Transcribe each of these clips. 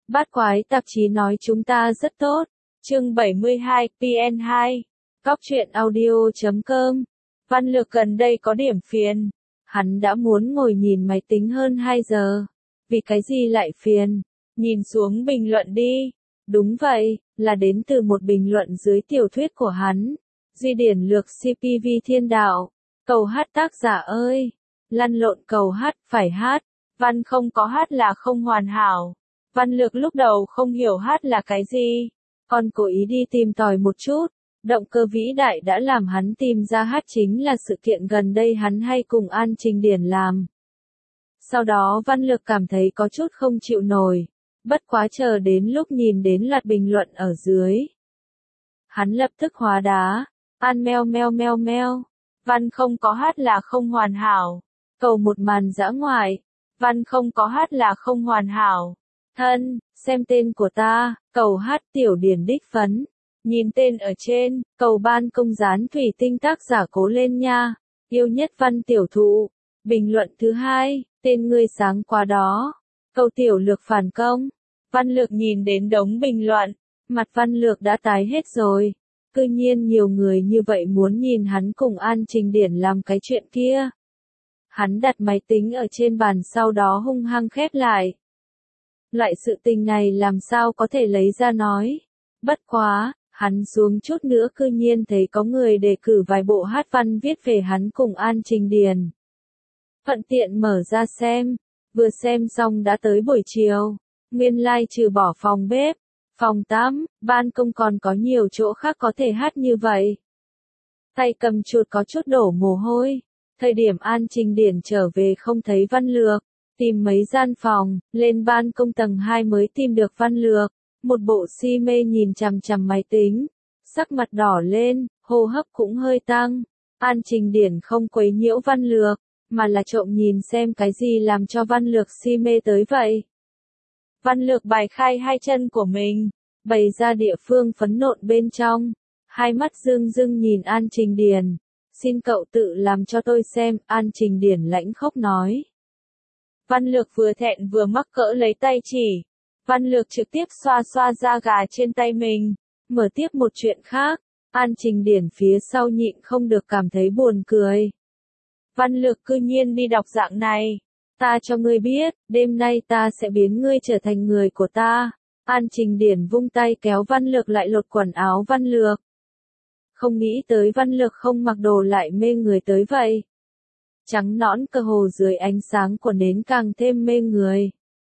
Bát quái tạp chí nói chúng ta rất tốt. Chương 72, PN2. Cóc truyện audio.com. Văn Lược gần đây có điểm phiền. Hắn đã muốn ngồi nhìn máy tính hơn 2 giờ. Vì cái gì lại phiền? Nhìn xuống bình luận đi. Đúng vậy, là đến từ một bình luận dưới tiểu thuyết của hắn. Duy điển lược CPV thiên đạo. Cầu hát tác giả ơi. Lăn lộn cầu hát, phải hát. Văn không có hát là không hoàn hảo. Văn Lược lúc đầu không hiểu hát là cái gì. Còn cố ý đi tìm tòi một chút. Động cơ vĩ đại đã làm hắn tìm ra hát chính là sự kiện gần đây hắn hay cùng An Trình Điển làm. Sau đó Văn Lược cảm thấy có chút không chịu nổi. Bất quá chờ đến lúc nhìn đến loạt bình luận ở dưới. Hắn lập tức hóa đá. An meo meo meo meo. Văn không có hát là không hoàn hảo. Cầu một màn dã ngoại. Văn không có hát là không hoàn hảo. Thân, xem tên của ta, cầu hát tiểu điển đích phấn. Nhìn tên ở trên, cầu ban công dán thủy tinh tác giả cố lên nha. Yêu nhất văn tiểu thụ. Bình luận thứ 2, tên ngươi sáng quá đó. Cầu tiểu lược phản công. Văn Lược nhìn đến đống bình luận. Mặt Văn Lược đã tái hết rồi. Cư nhiên nhiều người như vậy muốn nhìn hắn cùng An Trình Điển làm cái chuyện kia. Hắn đặt máy tính ở trên bàn sau đó hung hăng khép lại. Loại sự tình này làm sao có thể lấy ra nói. Bất quá, hắn xuống chút nữa cư nhiên thấy có người đề cử vài bộ hát văn viết về hắn cùng An Trình Điển. Thuận tiện mở ra xem, vừa xem xong đã tới buổi chiều. Nguyên lai trừ bỏ phòng bếp, phòng tắm, ban công còn có nhiều chỗ khác có thể hát như vậy. Tay cầm chuột có chút đổ mồ hôi. Thời điểm An Trình Điển trở về không thấy Văn Lược. Tìm mấy gian phòng, lên ban công tầng 2 mới tìm được Văn Lược. Một bộ si mê nhìn chằm chằm máy tính. Sắc mặt đỏ lên, hô hấp cũng hơi tăng. An Trình Điển không quấy nhiễu Văn Lược, mà là trộm nhìn xem cái gì làm cho Văn Lược si mê tới vậy. Văn Lược bài khai hai chân của mình, bày ra địa phương phấn nộn bên trong. Hai mắt rưng rưng nhìn An Trình Điển. Xin cậu tự làm cho tôi xem, An Trình Điển lãnh khốc nói. Văn Lược vừa thẹn vừa mắc cỡ lấy tay chỉ. Văn Lược trực tiếp xoa xoa da gà trên tay mình. Mở tiếp một chuyện khác. An Trình Điển phía sau nhịn không được cảm thấy buồn cười. Văn Lược cư nhiên đi đọc dạng này. Ta cho ngươi biết, đêm nay ta sẽ biến ngươi trở thành người của ta. An Trình Điển vung tay kéo Văn Lược lại lột quần áo Văn Lược. Không nghĩ tới Văn Lược không mặc đồ lại mê người tới vậy. Trắng nõn cơ hồ dưới ánh sáng của nến càng thêm mê người.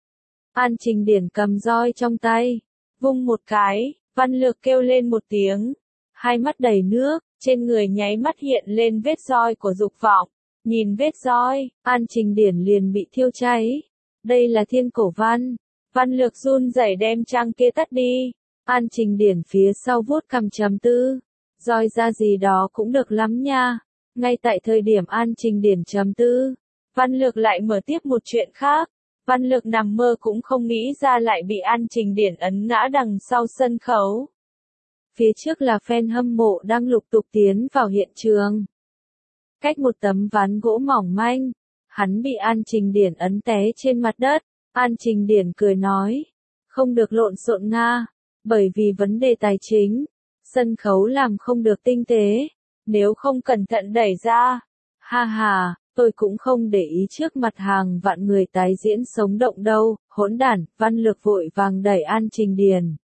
An Trình Điển cầm roi trong tay, vung một cái, Văn Lược kêu lên một tiếng. Hai mắt đầy nước, trên người nháy mắt hiện lên vết roi của dục vọng. Nhìn vết roi, An Trình Điển liền bị thiêu cháy. Đây là thiên cổ văn. Văn Lược run rẩy đem trang kia tắt đi. An Trình Điển phía sau vuốt cằm trầm tư. Roi ra gì đó cũng được lắm nha. Ngay tại thời điểm An Trình Điển trầm tư, Văn Lược lại mở tiếp một chuyện khác. Văn Lược nằm mơ cũng không nghĩ ra lại bị An Trình Điển ấn ngã đằng sau sân khấu. Phía trước là fan hâm mộ đang lục tục tiến vào hiện trường. Cách một tấm ván gỗ mỏng manh, hắn bị An Trình Điển ấn té trên mặt đất. An Trình Điển cười nói, không được lộn xộn nga, bởi vì vấn đề tài chính, sân khấu làm không được tinh tế, nếu không cẩn thận đẩy ra. Ha ha, tôi cũng không để ý trước mặt hàng vạn người tái diễn sống động đâu, hỗn đản. Văn Lược vội vàng đẩy An Trình Điển.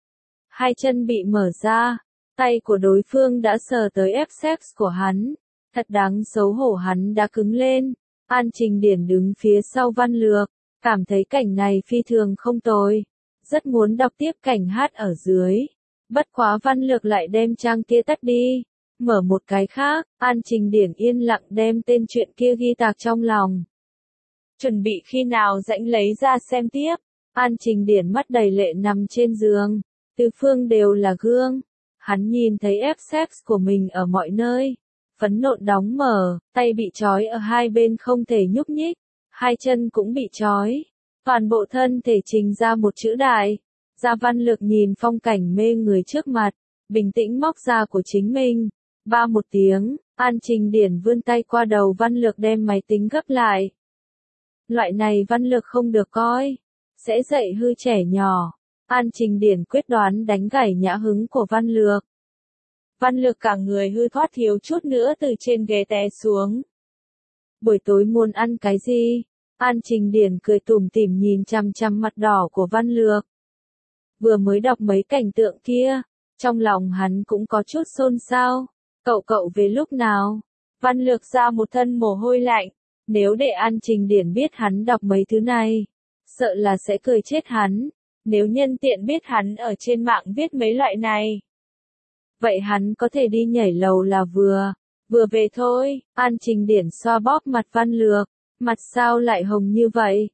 Hai chân bị mở ra, tay của đối phương đã sờ tới biceps của hắn. Thật đáng xấu hổ, hắn đã cứng lên. An Trình Điển đứng phía sau Văn Lược, cảm thấy cảnh này phi thường không tồi. Rất muốn đọc tiếp cảnh hát ở dưới. Bất quá Văn Lược lại đem trang kia tắt đi. Mở một cái khác, An Trình Điển yên lặng đem tên chuyện kia ghi tạc trong lòng. Chuẩn bị khi nào rảnh lấy ra xem tiếp. An Trình Điển mắt đầy lệ nằm trên giường. Tứ phương đều là gương. Hắn nhìn thấy biceps của mình ở mọi nơi. Phấn nộn đóng mở, tay bị trói ở hai bên không thể nhúc nhích. Hai chân cũng bị trói. Toàn bộ thân thể trình ra một chữ đại. Gia Văn Lược nhìn phong cảnh mê người trước mặt. Bình tĩnh móc ra của chính mình. Ba một tiếng, An Trình Điển vươn tay qua đầu Văn Lược đem máy tính gấp lại. Loại này Văn Lược không được coi. sẽ dạy hư trẻ nhỏ. An Trình Điển quyết đoán đánh gãy nhã hứng của Văn Lược. Văn Lược cả người hư thoát thiếu chút nữa từ trên ghế té xuống. Buổi tối muốn ăn cái gì? An Trình Điển cười tủm tỉm nhìn chằm chằm mặt đỏ của Văn Lược. Vừa mới đọc mấy cảnh tượng kia, trong lòng hắn cũng có chút xôn xao. Cậu về lúc nào? Văn Lược ra một thân mồ hôi lạnh. Nếu để An Trình Điển biết hắn đọc mấy thứ này, sợ là sẽ cười chết hắn. Nếu nhân tiện biết hắn ở trên mạng viết mấy loại này, vậy hắn có thể đi nhảy lầu là vừa về thôi. An Trình Điển xoa bóp mặt Văn Lược. Mặt sao lại hồng như vậy?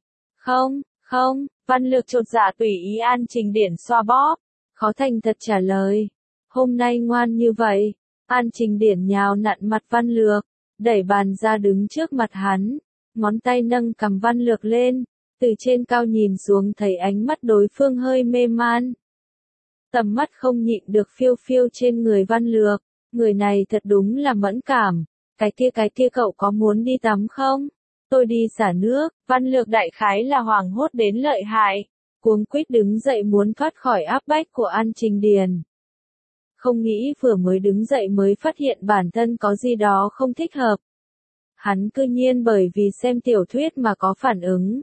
Không, Văn Lược chột dạ tùy ý An Trình Điển xoa bóp. Khó thành thật trả lời. Hôm nay ngoan như vậy. An Trình Điển nhào nặn mặt Văn Lược, đẩy bàn ra đứng trước mặt hắn. Ngón tay nâng cằm Văn Lược lên, từ trên cao nhìn xuống thấy ánh mắt đối phương hơi mê man. Tầm mắt không nhịn được phiêu phiêu trên người Văn Lược. Người này thật đúng là mẫn cảm. Cái kia cậu có muốn đi tắm không? Tôi đi xả nước. Văn Lược đại khái là hoảng hốt đến lợi hại. Cuống quýt đứng dậy muốn thoát khỏi áp bách của An Trình Điển. Không nghĩ vừa mới đứng dậy mới phát hiện bản thân có gì đó không thích hợp. Hắn cư nhiên bởi vì xem tiểu thuyết mà có phản ứng.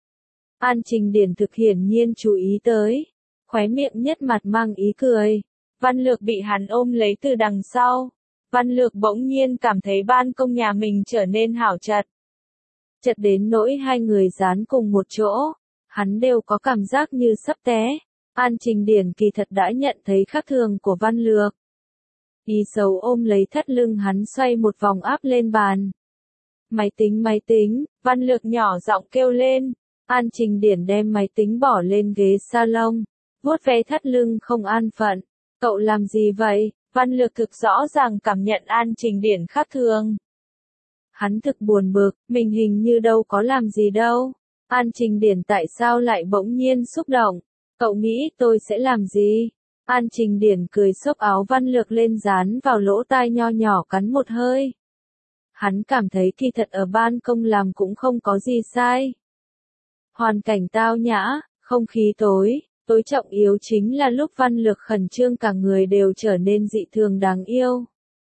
An Trình Điển thực hiển nhiên chú ý tới. Khóe miệng nhất mặt mang ý cười. Văn Lược bị hắn ôm lấy từ đằng sau. Văn Lược bỗng nhiên cảm thấy ban công nhà mình trở nên hảo chật. Chật đến nỗi hai người dán cùng một chỗ. Hắn đều có cảm giác như sắp té. An Trình Điển kỳ thật đã nhận thấy khác thường của Văn Lược. Ý xấu ôm lấy thắt lưng hắn xoay một vòng áp lên bàn. Máy tính, Văn Lược nhỏ giọng kêu lên. An Trình Điển đem máy tính bỏ lên ghế salon, vuốt ve thắt lưng không an phận. Cậu làm gì vậy? Văn Lược thực rõ ràng cảm nhận An Trình Điển khác thường. Hắn thực buồn bực, mình hình như đâu có làm gì đâu. An Trình Điển tại sao lại bỗng nhiên xúc động? Cậu nghĩ tôi sẽ làm gì? An Trình Điển cười xốc áo Văn Lược lên dán vào lỗ tai nho nhỏ cắn một hơi. Hắn cảm thấy kỳ thật ở ban công làm cũng không có gì sai. Hoàn cảnh tao nhã, không khí tối trọng yếu chính là lúc Văn Lược khẩn trương cả người đều trở nên dị thường đáng yêu.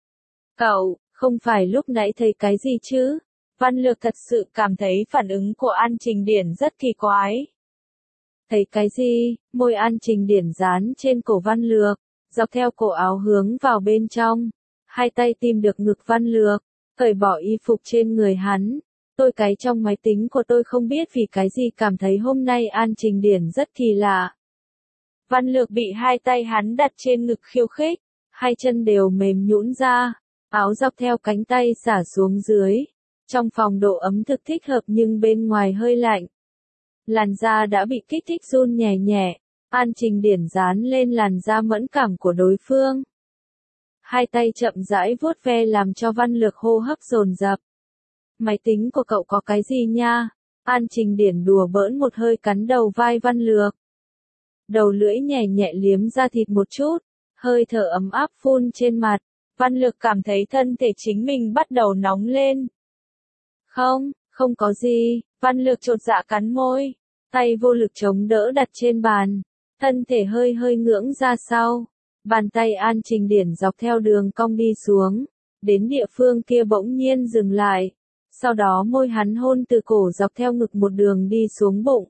Cậu, không phải lúc nãy thấy cái gì chứ? Văn Lược thật sự cảm thấy phản ứng của An Trình Điển rất kỳ quái. Thấy cái gì? Môi An Trình Điển dán trên cổ Văn Lược, dọc theo cổ áo hướng vào bên trong. Hai tay tìm được ngực Văn Lược, cởi bỏ y phục trên người hắn. Tôi cái trong máy tính của tôi không biết vì cái gì cảm thấy hôm nay An Trình Điển rất kỳ lạ. Văn Lược bị hai tay hắn đặt trên ngực khiêu khích, hai chân đều mềm nhũn ra, áo dọc theo cánh tay xả xuống dưới. Trong phòng độ ấm thực thích hợp nhưng bên ngoài hơi lạnh. Làn da đã bị kích thích run nhẹ nhẹ, An Trình Điển dán lên làn da mẫn cảm của đối phương. Hai tay chậm rãi vuốt ve làm cho Văn Lược hô hấp dồn dập. Máy tính của cậu có cái gì nha? An Trình Điển đùa bỡn một hơi cắn đầu vai Văn Lược. Đầu lưỡi nhẹ nhẹ liếm ra thịt một chút, hơi thở ấm áp phun trên mặt. Văn Lược cảm thấy thân thể chính mình bắt đầu nóng lên. Không có gì. Văn Lược chột dạ cắn môi, tay vô lực chống đỡ đặt trên bàn, thân thể hơi ngưỡng ra sau. Bàn tay An Trình Điển dọc theo đường cong đi xuống, đến địa phương kia bỗng nhiên dừng lại. Sau đó môi hắn hôn từ cổ dọc theo ngực một đường đi xuống bụng.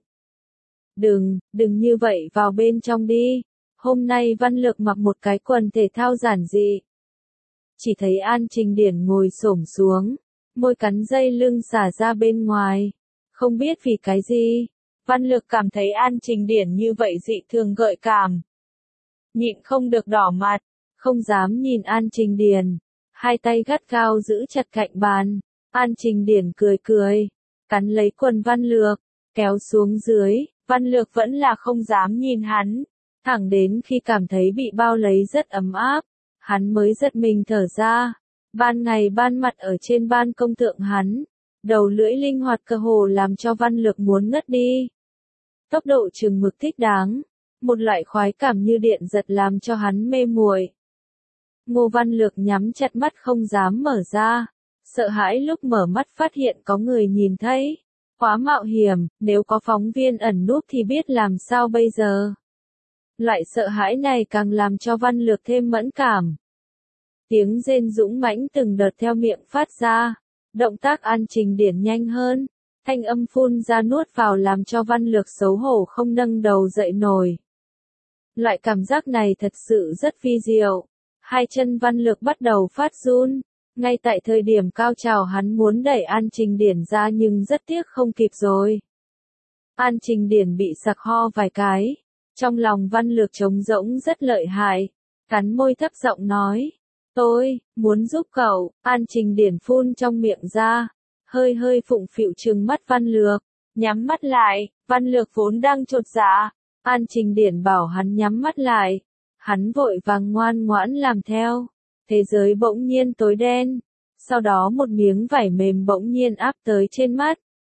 Đừng như vậy vào bên trong đi. Hôm nay Văn Lược mặc một cái quần thể thao giản dị. Chỉ thấy An Trình Điển ngồi xổm xuống, môi cắn dây lưng xả ra bên ngoài. Không biết vì cái gì, Văn Lược cảm thấy An Trình Điển như vậy dị thường gợi cảm. Nhịn không được đỏ mặt, không dám nhìn An Trình Điển. Hai tay gắt gao giữ chặt cạnh bàn. An Trình Điển cười, cắn lấy quần Văn Lược, kéo xuống dưới. Văn Lược vẫn là không dám nhìn hắn, thẳng đến khi cảm thấy bị bao lấy rất ấm áp, hắn mới giật mình thở ra. Ban ngày ban mặt ở trên ban công thượng hắn, đầu lưỡi linh hoạt cơ hồ làm cho Văn Lược muốn ngất đi. Tốc độ chừng mực thích đáng, một loại khoái cảm như điện giật làm cho hắn mê muội. Ngô Văn Lược nhắm chặt mắt không dám mở ra, sợ hãi lúc mở mắt phát hiện có người nhìn thấy. Quá mạo hiểm, nếu có phóng viên ẩn núp thì biết làm sao bây giờ. Loại sợ hãi này càng làm cho Văn Lược thêm mẫn cảm. Tiếng rên dũng mãnh từng đợt theo miệng phát ra, động tác An Trình Điển nhanh hơn, thanh âm phun ra nuốt vào làm cho Văn Lược xấu hổ không nâng đầu dậy nổi. Loại cảm giác này thật sự rất vi diệu, hai chân Văn Lược bắt đầu phát run, ngay tại thời điểm cao trào hắn muốn đẩy An Trình Điển ra nhưng rất tiếc không kịp rồi. An Trình Điển bị sặc ho vài cái, trong lòng Văn Lược trống rỗng rất lợi hại, cắn môi thấp giọng nói. Tôi, muốn giúp cậu, An Trình Điển phun trong miệng ra, hơi hơi phụng phịu trừng mắt Văn Lược, nhắm mắt lại, Văn Lược vốn đang chột dạ, An Trình Điển bảo hắn nhắm mắt lại, hắn vội vàng ngoan ngoãn làm theo, thế giới bỗng nhiên tối đen, sau đó một miếng vải mềm bỗng nhiên áp tới trên mắt.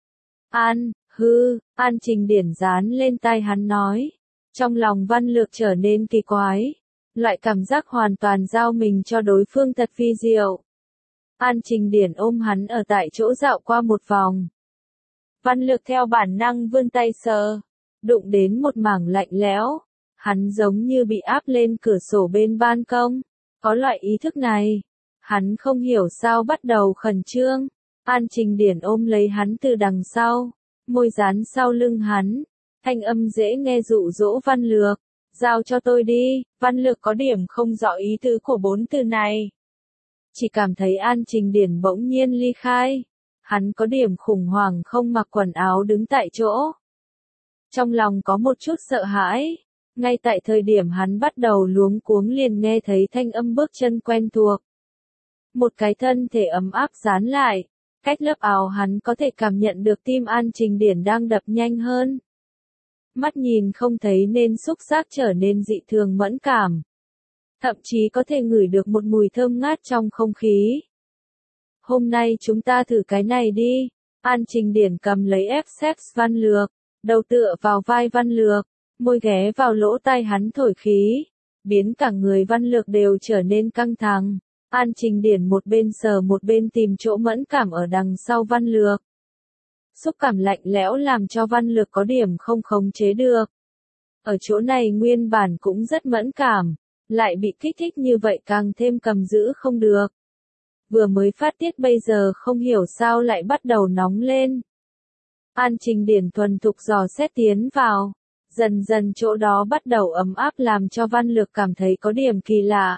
An Trình Điển dán lên tai hắn nói, trong lòng Văn Lược trở nên kỳ quái. Loại cảm giác hoàn toàn giao mình cho đối phương thật vi diệu. An Trình Điển ôm hắn ở tại chỗ dạo qua một vòng. Văn Lược theo bản năng vươn tay sờ, đụng đến một mảng lạnh lẽo. Hắn giống như bị áp lên cửa sổ bên ban công. Có loại ý thức này. Hắn không hiểu sao bắt đầu khẩn trương. An Trình Điển ôm lấy hắn từ đằng sau, môi dán sau lưng hắn. Thanh âm dễ nghe dụ dỗ Văn Lược. Giao cho tôi đi, Văn Lược có điểm không rõ ý tứ của 4 từ này. Chỉ cảm thấy An Trình Điển bỗng nhiên ly khai. Hắn có điểm khủng hoảng không mặc quần áo đứng tại chỗ. Trong lòng có một chút sợ hãi. Ngay tại thời điểm hắn bắt đầu luống cuống liền nghe thấy thanh âm bước chân quen thuộc. Một cái thân thể ấm áp dán lại. Cách lớp áo hắn có thể cảm nhận được tim An Trình Điển đang đập nhanh hơn. Mắt nhìn không thấy nên xúc giác trở nên dị thường mẫn cảm. Thậm chí có thể ngửi được một mùi thơm ngát trong không khí. Hôm nay chúng ta thử cái này đi. An Trình Điển cầm lấy ép xếp Văn Lược, đầu tựa vào vai Văn Lược, môi ghé vào lỗ tai hắn thổi khí, biến cả người Văn Lược đều trở nên căng thẳng. An Trình Điển một bên sờ một bên tìm chỗ mẫn cảm ở đằng sau Văn Lược. Xúc cảm lạnh lẽo làm cho Văn Lược có điểm không khống chế được. Ở chỗ này nguyên bản cũng rất mẫn cảm, lại bị kích thích như vậy càng thêm cầm giữ không được. Vừa mới phát tiết bây giờ không hiểu sao lại bắt đầu nóng lên. An Trình Điển thuần thục dò xét tiến vào, dần dần chỗ đó bắt đầu ấm áp làm cho Văn Lược cảm thấy có điểm kỳ lạ.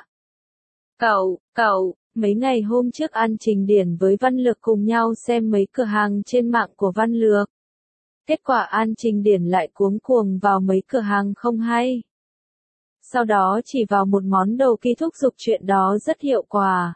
Cậu, mấy ngày hôm trước An Trình Điển với Văn Lược cùng nhau xem mấy cửa hàng trên mạng của Văn Lược. Kết quả An Trình Điển lại cuống cuồng vào mấy cửa hàng không hay. Sau đó chỉ vào một món đồ kỳ thúc giục chuyện đó rất hiệu quả.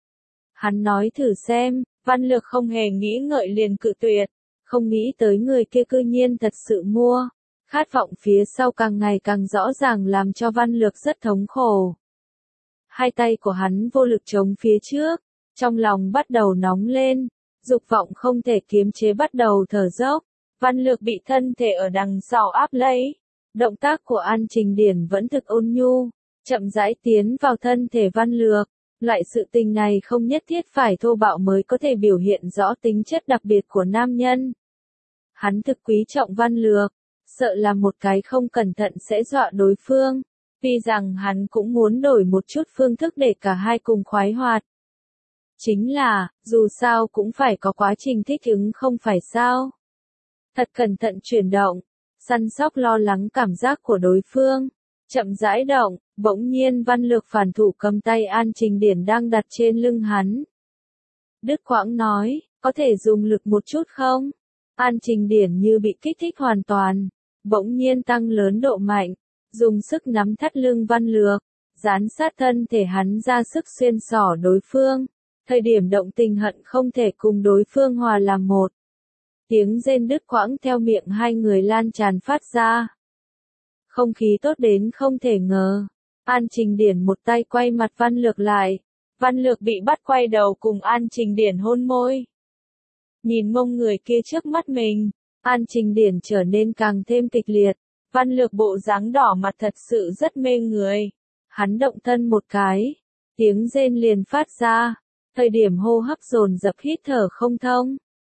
Hắn nói thử xem, Văn Lược không hề nghĩ ngợi liền cự tuyệt, không nghĩ tới người kia cư nhiên thật sự mua. Khát vọng phía sau càng ngày càng rõ ràng làm cho Văn Lược rất thống khổ. Hai tay của hắn vô lực chống phía trước, trong lòng bắt đầu nóng lên, dục vọng không thể kiềm chế bắt đầu thở dốc. Văn Lược bị thân thể ở đằng sau áp lấy. Động tác của An Trình Điển vẫn thực ôn nhu, chậm rãi tiến vào thân thể Văn Lược. Loại sự tình này không nhất thiết phải thô bạo mới có thể biểu hiện rõ tính chất đặc biệt của nam nhân. Hắn thực quý trọng Văn Lược, sợ là một cái không cẩn thận sẽ dọa đối phương. Vì rằng hắn cũng muốn đổi một chút phương thức để cả hai cùng khoái hoạt. Chính là, dù sao cũng phải có quá trình thích ứng không phải sao. Thật cẩn thận chuyển động, săn sóc lo lắng cảm giác của đối phương. Chậm rãi động, bỗng nhiên Văn Lược phản thủ cầm tay An Trình Điển đang đặt trên lưng hắn. Đứt quãng nói, có thể dùng lực một chút không? An Trình Điển như bị kích thích hoàn toàn, bỗng nhiên tăng lớn độ mạnh. Dùng sức nắm thắt lưng Văn Lược, dán sát thân thể hắn ra sức xuyên xỏ đối phương. Thời điểm động tình hận không thể cùng đối phương hòa làm một. Tiếng rên đứt quãng theo miệng hai người lan tràn phát ra. Không khí tốt đến không thể ngờ. An Trình Điển một tay quay mặt Văn Lược lại. Văn Lược bị bắt quay đầu cùng An Trình Điển hôn môi. Nhìn mông người kia trước mắt mình, An Trình Điển trở nên càng thêm kịch liệt. Văn Lược bộ dáng đỏ mặt thật sự rất mê người. Hắn động thân một cái, tiếng rên liền phát ra. Thời điểm hô hấp dồn dập hít thở không thông,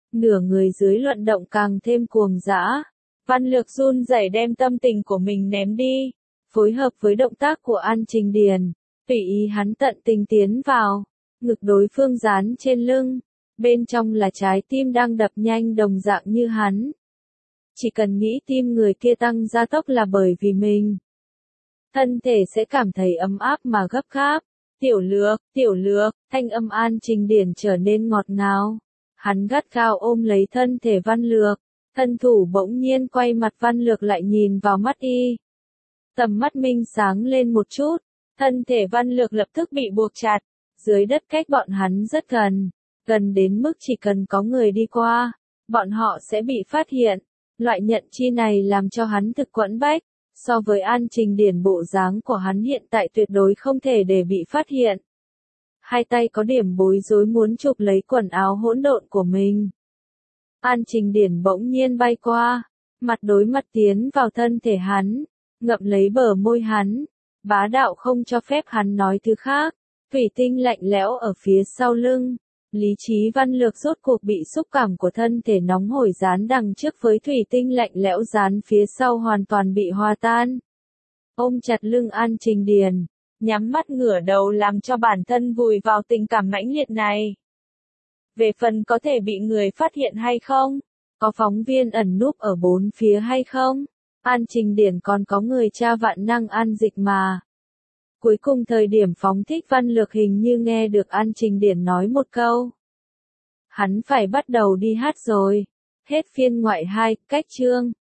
nửa người dưới luận động càng thêm cuồng dã. Văn Lược run rẩy đem tâm tình của mình ném đi, phối hợp với động tác của An Trình Điền, tùy ý hắn tận tình tiến vào, ngực đối phương dán trên lưng, bên trong là trái tim đang đập nhanh đồng dạng như hắn. Chỉ cần nghĩ tim người kia tăng gia tốc là bởi vì mình. Thân thể sẽ cảm thấy ấm áp mà gấp gáp. Tiểu lược, thanh âm An Trình Điền trở nên ngọt ngào. Hắn gắt gao ôm lấy thân thể Văn Lược, thân thủ bỗng nhiên quay mặt Văn Lược lại nhìn vào mắt y. Tầm mắt minh sáng lên một chút, thân thể Văn Lược lập tức bị buộc chặt, dưới đất cách bọn hắn rất gần, gần đến mức chỉ cần có người đi qua, bọn họ sẽ bị phát hiện. Loại nhận chi này làm cho hắn thực quẫn bách, so với An Trình Điền bộ dáng của hắn hiện tại tuyệt đối không thể để bị phát hiện. Hai tay có điểm bối rối muốn chụp lấy quần áo hỗn độn của mình. An Trình Điền bỗng nhiên bay qua, mặt đối mặt tiến vào thân thể hắn, ngậm lấy bờ môi hắn, bá đạo không cho phép hắn nói thứ khác, thủy tinh lạnh lẽo ở phía sau lưng. Lý trí Văn Lược rốt cuộc bị xúc cảm của thân thể nóng hổi dán đằng trước với thủy tinh lạnh lẽo dán phía sau hoàn toàn bị hòa tan. Ôm chặt lưng An Trình Điền, nhắm mắt ngửa đầu làm cho bản thân vùi vào tình cảm mãnh liệt này. Về phần có thể bị người phát hiện hay không? Có phóng viên ẩn núp ở bốn phía hay không? An Trình Điền còn có người tra vạn năng an dịch mà. Cuối cùng thời điểm phóng thích Văn Lược hình như nghe được An Trình Điền nói một câu. Hắn phải bắt đầu đi hát rồi. Hết phiên ngoại 2, cách chương.